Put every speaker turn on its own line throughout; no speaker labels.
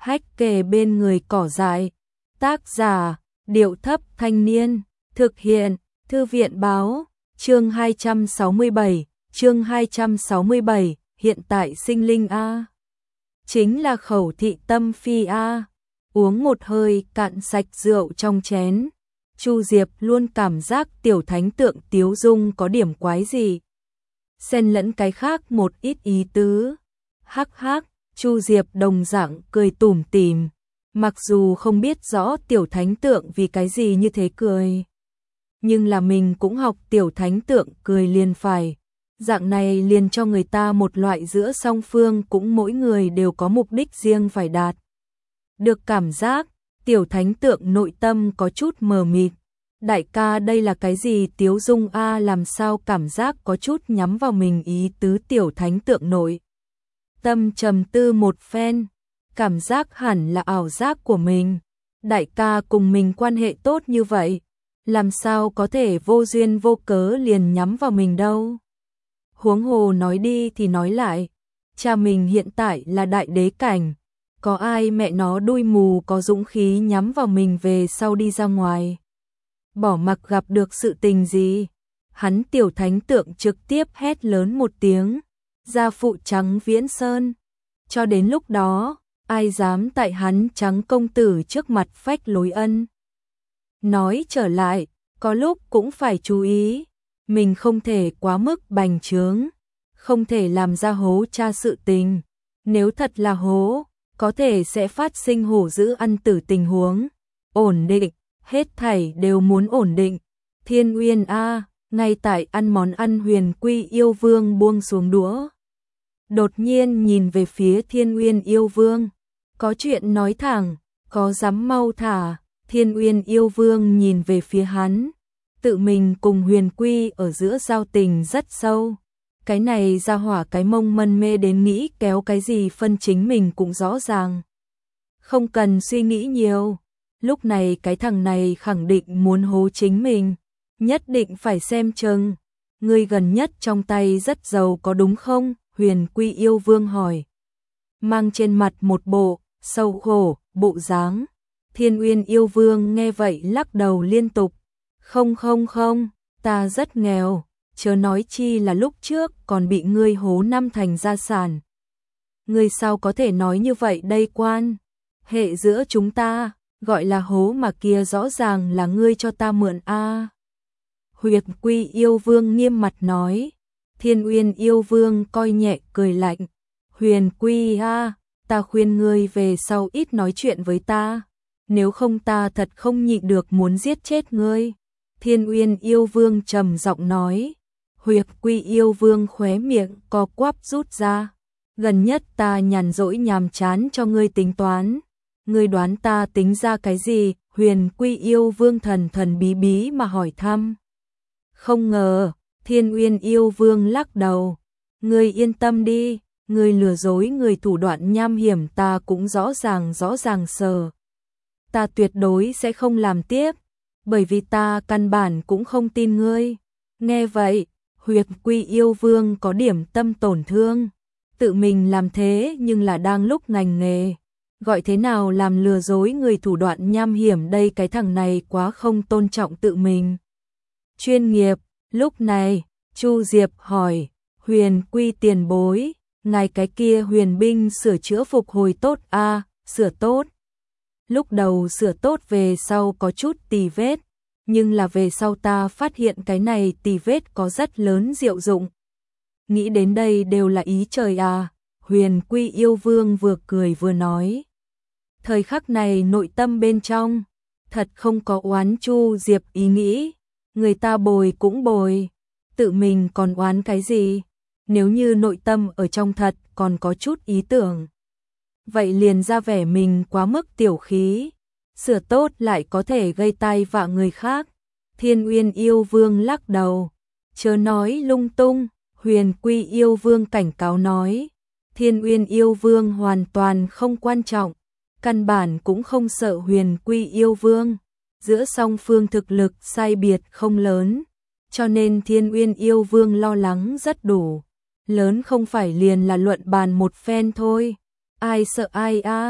hách kề bên người cỏ dại. Tác giả, Điệu Thấp Thanh Niên. Thực hiện, Thư viện Báo. Chương 267, hiện tại sinh linh A. Chính là khẩu thị tâm phi A. Uống một hơi cạn sạch rượu trong chén. Chu Diệp luôn cảm giác tiểu thánh tượng Tiếu Dung có điểm quái gì. Xen lẫn cái khác một ít ý tứ. Hắc hắc, Chu Diệp đồng dạng cười tủm tỉm. Mặc dù không biết rõ tiểu thánh tượng vì cái gì như thế cười. Nhưng là mình cũng học tiểu thánh tượng cười liền phải. Dạng này liền cho người ta một loại giữa song phương cũng mỗi người đều có mục đích riêng phải đạt. Được cảm giác, tiểu thánh tượng nội tâm có chút mờ mịt. Đại ca đây là cái gì Tiếu Dung A, làm sao cảm giác có chút nhắm vào mình ý tứ tiểu thánh tượng nội. Tâm trầm tư một phen, cảm giác hẳn là ảo giác của mình. Đại ca cùng mình quan hệ tốt như vậy, làm sao có thể vô duyên vô cớ liền nhắm vào mình đâu. Huống hồ nói đi thì nói lại, cha mình hiện tại là đại đế cảnh, có ai mẹ nó đuôi mù có dũng khí nhắm vào mình về sau đi ra ngoài. Bỏ mặc gặp được sự tình gì, hắn tiểu thánh tượng trực tiếp hét lớn một tiếng, gia phụ Trắng Viễn Sơn. Cho đến lúc đó, ai dám tại hắn Trắng công tử trước mặt phách lối ân. Nói trở lại, có lúc cũng phải chú ý, mình không thể quá mức bành trướng, không thể làm ra hố cha sự tình. Nếu thật là hố, có thể sẽ phát sinh hổ dữ ăn tử tình huống. Ổn định, hết thảy đều muốn ổn định. Thiên Uyên A, ngay tại ăn món ăn Huyền Quy yêu vương buông xuống đũa. Đột nhiên nhìn về phía Thiên Uyên yêu vương, có chuyện nói thẳng, có dám mau thả. Thiên Uyên yêu vương nhìn về phía hắn, tự mình cùng Huyền Quy ở giữa giao tình rất sâu. Cái này ra hỏa cái mông mân mê đến nghĩ kéo cái gì phân chính mình cũng rõ ràng. Không cần suy nghĩ nhiều, lúc này cái thằng này khẳng định muốn hố chính mình, nhất định phải xem chừng. Ngươi gần nhất trong tay rất giàu có đúng không? Huyền Quy yêu vương hỏi. Mang trên mặt một bộ sầu khổ bộ dáng. Thiên Uyên yêu vương nghe vậy lắc đầu liên tục. Không, ta rất nghèo, chớ nói chi là lúc trước còn bị ngươi hố 5 thành gia sản. Ngươi sao có thể nói như vậy đây quan? Hệ giữa chúng ta, gọi là hố mà kia rõ ràng là ngươi cho ta mượn a. Huyền Quy yêu vương nghiêm mặt nói. Thiên Uyên yêu vương coi nhẹ cười lạnh. Huyền Quy a, ta khuyên ngươi về sau ít nói chuyện với ta, nếu không ta thật không nhịn được muốn giết chết ngươi. Thiên Uyên yêu vương trầm giọng nói. Huyền Quy yêu vương khóe miệng co quắp rút ra. Gần nhất ta nhàn rỗi nhàm chán cho ngươi tính toán. Ngươi đoán ta tính ra cái gì? Huyền Quy yêu vương thần thần bí bí mà hỏi thăm. Không ngờ, Thiên Uyên yêu vương lắc đầu. Ngươi yên tâm đi, ngươi lừa dối người thủ đoạn nham hiểm ta cũng rõ ràng sờ. Ta tuyệt đối sẽ không làm tiếp, bởi vì ta căn bản cũng không tin ngươi. Nghe vậy, Huyền Quy yêu vương có điểm tâm tổn thương. Tự mình làm thế nhưng là đang lúc ngành nghề. Gọi thế nào làm lừa dối người thủ đoạn nham hiểm đây, cái thằng này quá không tôn trọng tự mình. Chuyên nghiệp, lúc này, Chu Diệp hỏi, Huyền Quy tiền bối, ngài cái kia huyền binh sửa chữa phục hồi tốt a? Sửa tốt. Lúc đầu sửa tốt về sau có chút tì vết, nhưng là về sau ta phát hiện cái này tì vết có rất lớn diệu dụng. Nghĩ đến đây đều là ý trời à, Huyền Quy yêu vương vừa cười vừa nói. Thời khắc này nội tâm bên trong, thật không có oán Chu Diệp ý nghĩ, người ta bồi cũng bồi, tự mình còn oán cái gì, nếu như nội tâm ở trong thật còn có chút ý tưởng. Vậy liền ra vẻ mình quá mức tiểu khí, sửa tốt lại có thể gây tai vạ người khác. Thiên Uyên yêu vương lắc đầu, chớ nói lung tung. Huyền Quy yêu vương cảnh cáo nói. Thiên Uyên yêu vương hoàn toàn không quan trọng, căn bản cũng không sợ Huyền Quy yêu vương. Giữa song phương thực lực sai biệt không lớn, cho nên Thiên Uyên yêu vương lo lắng rất đủ. Lớn không phải liền là luận bàn một phen thôi. Ai sợ ai a?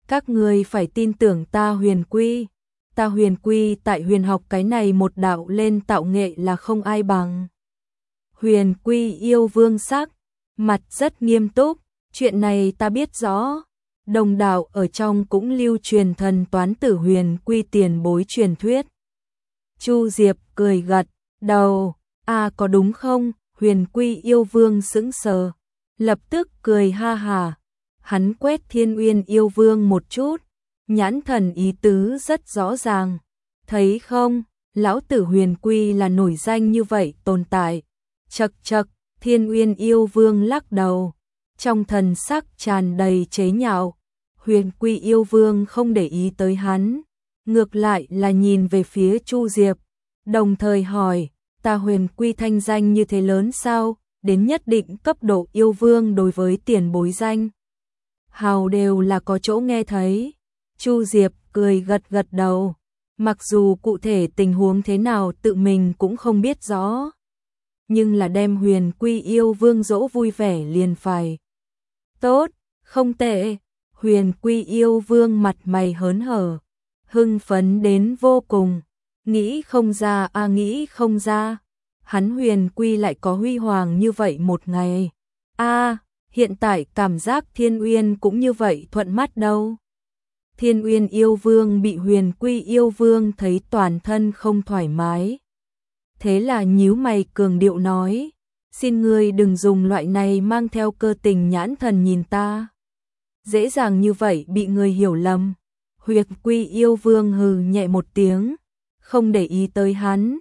Các ngươi phải tin tưởng ta Huyền Quy. Ta Huyền Quy tại huyền học cái này một đạo lên tạo nghệ là không ai bằng. Huyền Quy yêu vương sắc, mặt rất nghiêm túc, chuyện này ta biết rõ. Đồng đạo ở trong cũng lưu truyền thần toán tử Huyền Quy tiền bối truyền thuyết. Chu Diệp cười gật đầu, có đúng không? Huyền Quy yêu vương sững sờ, lập tức cười ha hà. Hắn quét Thiên Uyên yêu vương một chút, nhãn thần ý tứ rất rõ ràng. Thấy không, lão tử Huyền Quy là nổi danh như vậy tồn tại. Chậc chậc, Thiên Uyên yêu vương lắc đầu, trong thần sắc tràn đầy chế nhạo. Huyền Quy yêu vương không để ý tới hắn, ngược lại là nhìn về phía Chu Diệp, đồng thời hỏi, ta Huyền Quy thanh danh như thế lớn sao, đến nhất định cấp độ yêu vương đối với tiền bối danh hào đều là có chỗ nghe thấy. Chu Diệp cười gật gật đầu, mặc dù cụ thể tình huống thế nào tự mình cũng không biết rõ, nhưng là đem Huyền Quy yêu vương dỗ vui vẻ liền phải. Tốt, không tệ. Huyền Quy yêu vương mặt mày hớn hở, hưng phấn đến vô cùng, nghĩ không ra nghĩ không ra, hắn Huyền Quy lại có huy hoàng như vậy một ngày. Hiện tại cảm giác Thiên Uyên cũng như vậy thuận mắt đâu. Thiên Uyên yêu vương bị Huyền Quy yêu vương thấy toàn thân không thoải mái. Thế là nhíu mày cường điệu nói, xin ngươi đừng dùng loại này mang theo cơ tình nhãn thần nhìn ta. Dễ dàng như vậy bị người hiểu lầm. Huyền Quy yêu vương hừ nhẹ một tiếng, không để ý tới hắn.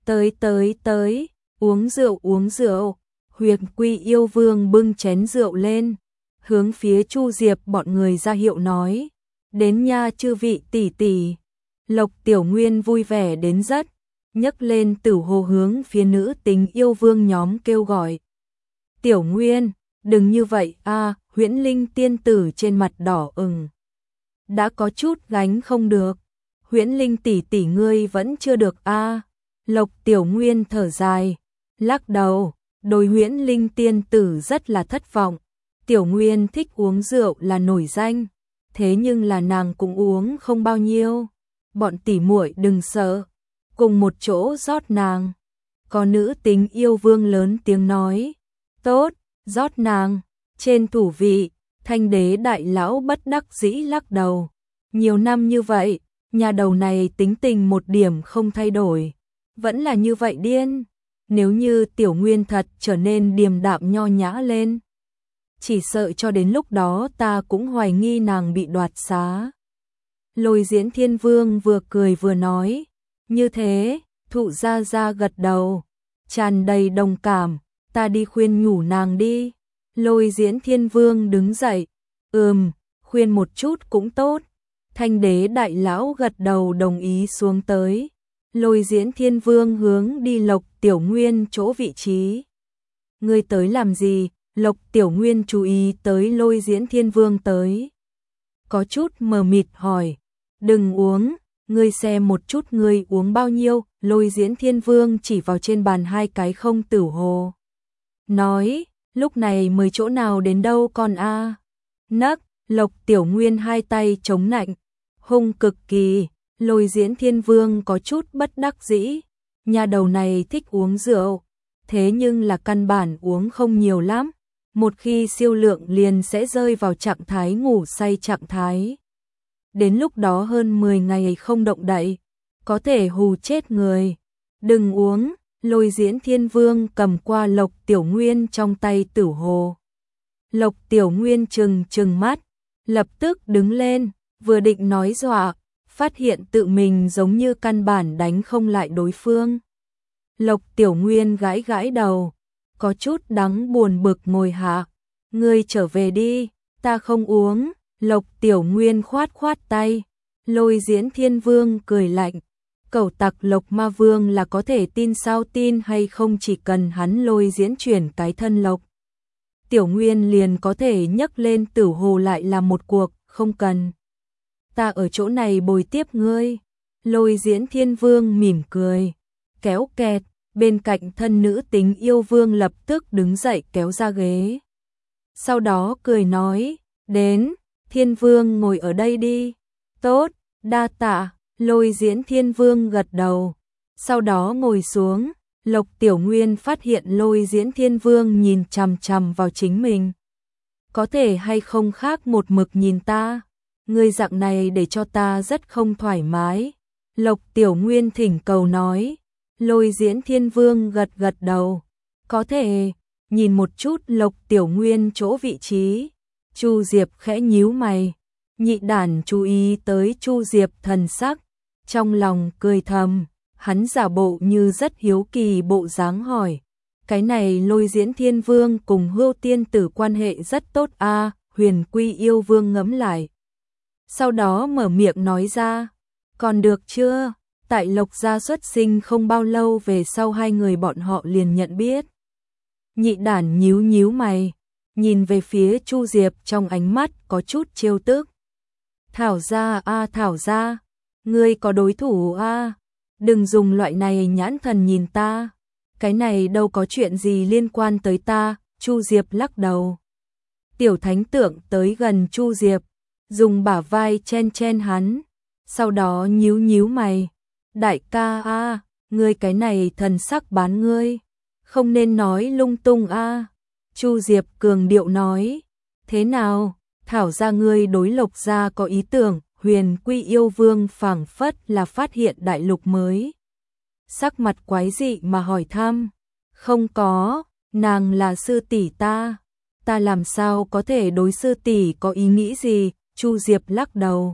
Tới, uống rượu. Huyền Quy yêu vương bưng chén rượu lên, hướng phía Chu Diệp bọn người ra hiệu nói, đến nha chư vị tỷ tỷ. Lộc Tiểu Nguyên vui vẻ đến rất, nhấc lên tử hồ hướng phía nữ tính yêu vương nhóm kêu gọi. Tiểu Nguyên, đừng như vậy Huyễn Linh tiên tử trên mặt đỏ ửng, đã có chút gánh không được. Huyễn Linh tỷ tỷ ngươi vẫn chưa được Lộc Tiểu Nguyên thở dài, lắc đầu, đối Huyễn Linh tiên tử rất là thất vọng. Tiểu Nguyên thích uống rượu là nổi danh, thế nhưng là nàng cũng uống không bao nhiêu. Bọn tỷ muội đừng sợ, cùng một chỗ rót nàng. Có nữ tính yêu vương lớn tiếng nói, tốt, rót nàng. Trên thủ vị, Thanh đế đại lão bất đắc dĩ lắc đầu. Nhiều năm như vậy, nhà đầu này tính tình một điểm không thay đổi, vẫn là như vậy điên. Nếu như Tiểu Nguyên thật trở nên điềm đạm nho nhã lên, chỉ sợ cho đến lúc đó ta cũng hoài nghi nàng bị đoạt xá. Lôi Diễn Thiên Vương vừa cười vừa nói, như thế, Thụ Gia Gia gật đầu, tràn đầy đồng cảm, ta đi khuyên nhủ nàng đi. Lôi Diễn Thiên Vương đứng dậy, khuyên một chút cũng tốt. Thanh đế đại lão gật đầu đồng ý xuống tới. Lôi Diễn Thiên Vương hướng đi Lộc Tiểu Nguyên chỗ vị trí. Ngươi tới làm gì? Lộc Tiểu Nguyên chú ý tới Lôi Diễn Thiên Vương tới, có chút mờ mịt hỏi, đừng uống, ngươi xem một chút ngươi uống bao nhiêu. Lôi Diễn Thiên Vương chỉ vào trên bàn hai cái không tử hồ, nói, lúc này mới chỗ nào đến đâu còn nấc. Lộc Tiểu Nguyên hai tay chống nạnh, hung cực kỳ. Lôi Diễn Thiên Vương có chút bất đắc dĩ, nhà đầu này thích uống rượu, thế nhưng là căn bản uống không nhiều lắm, một khi siêu lượng liền sẽ rơi vào trạng thái ngủ say trạng thái. Đến lúc đó hơn 10 ngày không động đậy, có thể hù chết người. Đừng uống. Lôi Diễn Thiên Vương cầm qua Lộc Tiểu Nguyên trong tay tử hồ. Lộc Tiểu Nguyên trừng mắt, lập tức đứng lên, vừa định nói dọa, phát hiện tự mình giống như căn bản đánh không lại đối phương. Lộc Tiểu Nguyên gãi gãi đầu, có chút đắng buồn bực ngồi hạ. Ngươi trở về đi, ta không uống. Lộc Tiểu Nguyên khoát tay. Lôi Diễn Thiên Vương cười lạnh, cẩu tặc Lộc Ma Vương là có thể tin sao? Tin hay không chỉ cần hắn Lôi Diễn chuyển cái thân Lộc Tiểu Nguyên liền có thể nhấc lên tử hồ lại là một cuộc, không cần. Ta ở chỗ này bồi tiếp ngươi. Lôi Diễn Thiên Vương mỉm cười, kéo kẹt, bên cạnh thân nữ tính yêu vương lập tức đứng dậy kéo ra ghế. Sau đó cười nói, đến, Thiên Vương ngồi ở đây đi. Tốt, đa tạ. Lôi Diễn Thiên Vương gật đầu, sau đó ngồi xuống. Lộc Tiểu Nguyên phát hiện Lôi Diễn Thiên Vương nhìn chằm chằm vào chính mình. Có thể hay không khác một mực nhìn ta, ngươi dạng này để cho ta rất không thoải mái. Lộc Tiểu Nguyên thỉnh cầu nói. Lôi Diễn Thiên Vương gật gật đầu, có thể. Nhìn một chút Lộc Tiểu Nguyên chỗ vị trí, Chu Diệp khẽ nhíu mày. Nhị đản chú ý tới Chu Diệp thần sắc, trong lòng cười thầm, hắn giả bộ như rất hiếu kỳ bộ dáng hỏi. Cái này Lôi Diễn Thiên Vương cùng Hưu Tiên Tử quan hệ rất tốt a. Huyền Quy Yêu Vương ngẫm lại, sau đó mở miệng nói ra, còn được chưa? Tại Lộc gia xuất sinh không bao lâu về sau hai người bọn họ liền nhận biết. Nhị đản nhíu nhíu mày, nhìn về phía Chu Diệp trong ánh mắt có chút trêu tức. Thảo gia a, Thảo gia, ngươi có đối thủ a, đừng dùng loại này nhãn thần nhìn ta, cái này đâu có chuyện gì liên quan tới ta. Chu Diệp lắc đầu. Tiểu Thánh Tượng tới gần Chu Diệp, dùng bả vai chen chen hắn, sau đó nhíu nhíu mày. Đại ca a, ngươi cái này thần sắc bán ngươi, không nên nói lung tung a. Chu Diệp cường điệu nói. Thế nào, Thảo gia ngươi đối Lộc gia có ý tưởng? Huyền Quy Yêu Vương phảng phất là phát hiện đại lục mới, sắc mặt quái dị mà hỏi thăm. Không có, nàng là sư tỷ ta làm sao có thể đối sư tỷ có ý nghĩ gì? Chu Diệp lắc đầu.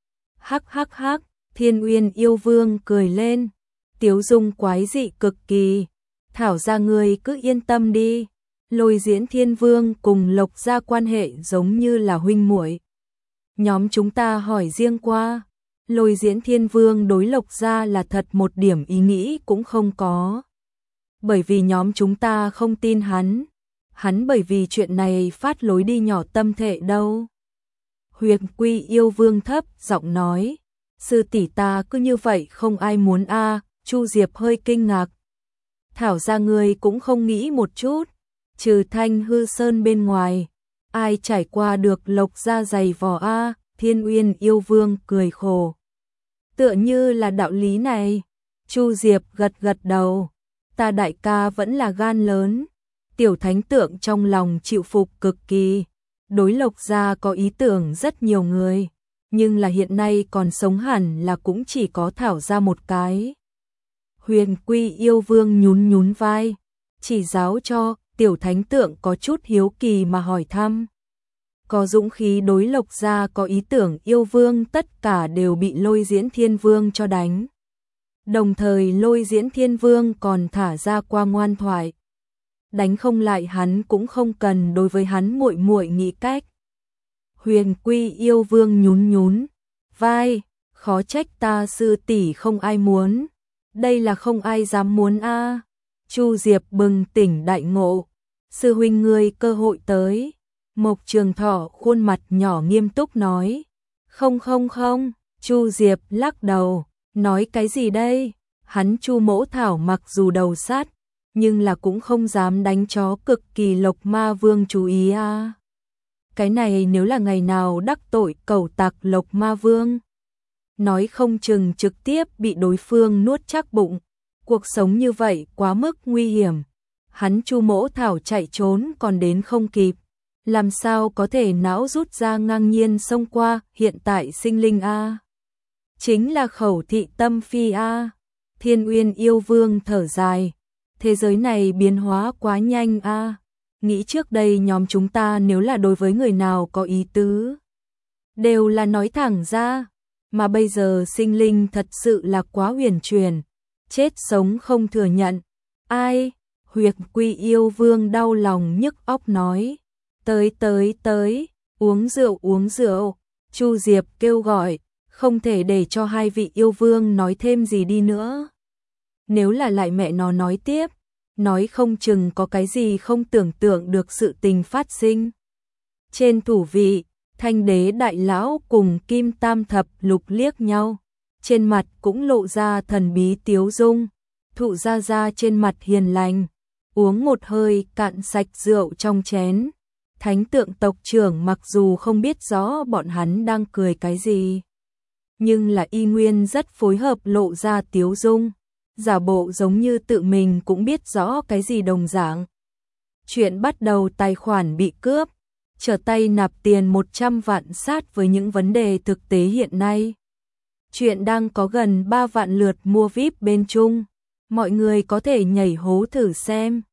Hắc hắc hắc, Thiên Uyên Yêu Vương cười lên, tiếu dung quái dị cực kỳ. Thảo gia ngươi cứ yên tâm đi, Lôi Diễn Thiên Vương cùng Lộc gia quan hệ giống như là huynh muội. Nhóm chúng ta hỏi riêng qua, Lôi Diễn Thiên Vương đối Lộc gia là thật một điểm ý nghĩ cũng không có. Bởi vì nhóm chúng ta không tin hắn bởi vì chuyện này phát lối đi nhỏ tâm thể đâu. Huyền Quy Yêu Vương thấp giọng nói, sư tỷ ta cứ như vậy không ai muốn a. Chu Diệp hơi kinh ngạc. Thảo gia ngươi cũng không nghĩ một chút, trừ Thanh Hư Sơn bên ngoài, ai trải qua được Lộc gia dày vò a. Thiên Uyên Yêu Vương cười khổ. Tựa như là đạo lý này. Chu Diệp gật gật đầu. Ta đại ca vẫn là gan lớn. Tiểu Thánh Tượng trong lòng chịu phục cực kỳ. Đối Lộc gia có ý tưởng rất nhiều người, nhưng là hiện nay còn sống hẳn là cũng chỉ có Thảo gia một cái. Huyền Quy Yêu Vương nhún nhún vai, chỉ giáo cho. Tiểu Thánh Tượng có chút hiếu kỳ mà hỏi thăm. Có dũng khí đối Lộc gia có ý tưởng yêu vương tất cả đều bị Lôi Diễn Thiên Vương cho đánh. Đồng thời Lôi Diễn Thiên Vương còn thả ra qua ngoan thoại. Đánh không lại hắn cũng không cần đối với hắn muội muội nghĩ cách. Huyền Quy Yêu Vương nhún nhún vai, khó trách ta sư tỷ không ai muốn. Đây là không ai dám muốn a. Chu Diệp bừng tỉnh đại ngộ. Sư huynh ngươi cơ hội tới. Mộc Trường Thọ khuôn mặt nhỏ nghiêm túc nói. Không không không. Chu Diệp lắc đầu. Nói cái gì đây? Hắn Chu Mỗ Thảo mặc dù đầu sát, nhưng là cũng không dám đánh chó cực kỳ Lộc Ma Vương chú ý a. Cái này nếu là ngày nào đắc tội cẩu tặc Lộc Ma Vương, nói không chừng trực tiếp bị đối phương nuốt chắc bụng. Cuộc sống như vậy quá mức nguy hiểm. Hắn Chu Mỗ Thảo chạy trốn còn đến không kịp, làm sao có thể não rút ra ngang nhiên xông qua hiện tại sinh linh a. Chính là Khẩu Thị Tâm Phi a. Thiên Uyên Yêu Vương thở dài, thế giới này biến hóa quá nhanh a. Nghĩ trước đây nhóm chúng ta nếu là đối với người nào có ý tứ, đều là nói thẳng ra, mà bây giờ sinh linh thật sự là quá huyền truyền, chết sống không thừa nhận. Ai? Huyền Quy Yêu Vương đau lòng nhức óc nói. Tới, uống rượu. Chu Diệp kêu gọi, không thể để cho hai vị yêu vương nói thêm gì đi nữa. Nếu là lại mẹ nó nói tiếp, nói không chừng có cái gì không tưởng tượng được sự tình phát sinh. Trên thủ vị, Thanh Đế Đại Lão cùng Kim Tam Thập Lục liếc nhau, trên mặt cũng lộ ra thần bí tiếu dung. Thụ Gia Gia trên mặt hiền lành, uống một hơi cạn sạch rượu trong chén. Thánh tượng tộc trưởng mặc dù không biết rõ bọn hắn đang cười cái gì, nhưng là y nguyên rất phối hợp lộ ra tiếu dung, giả bộ giống như tự mình cũng biết rõ cái gì đồng dạng. Chuyện bắt đầu tài khoản bị cướp, trở tay nạp tiền 100 vạn sát với những vấn đề thực tế hiện nay. Chuyện đang có gần 3 vạn lượt mua VIP bên Trung, mọi người có thể nhảy hố thử xem.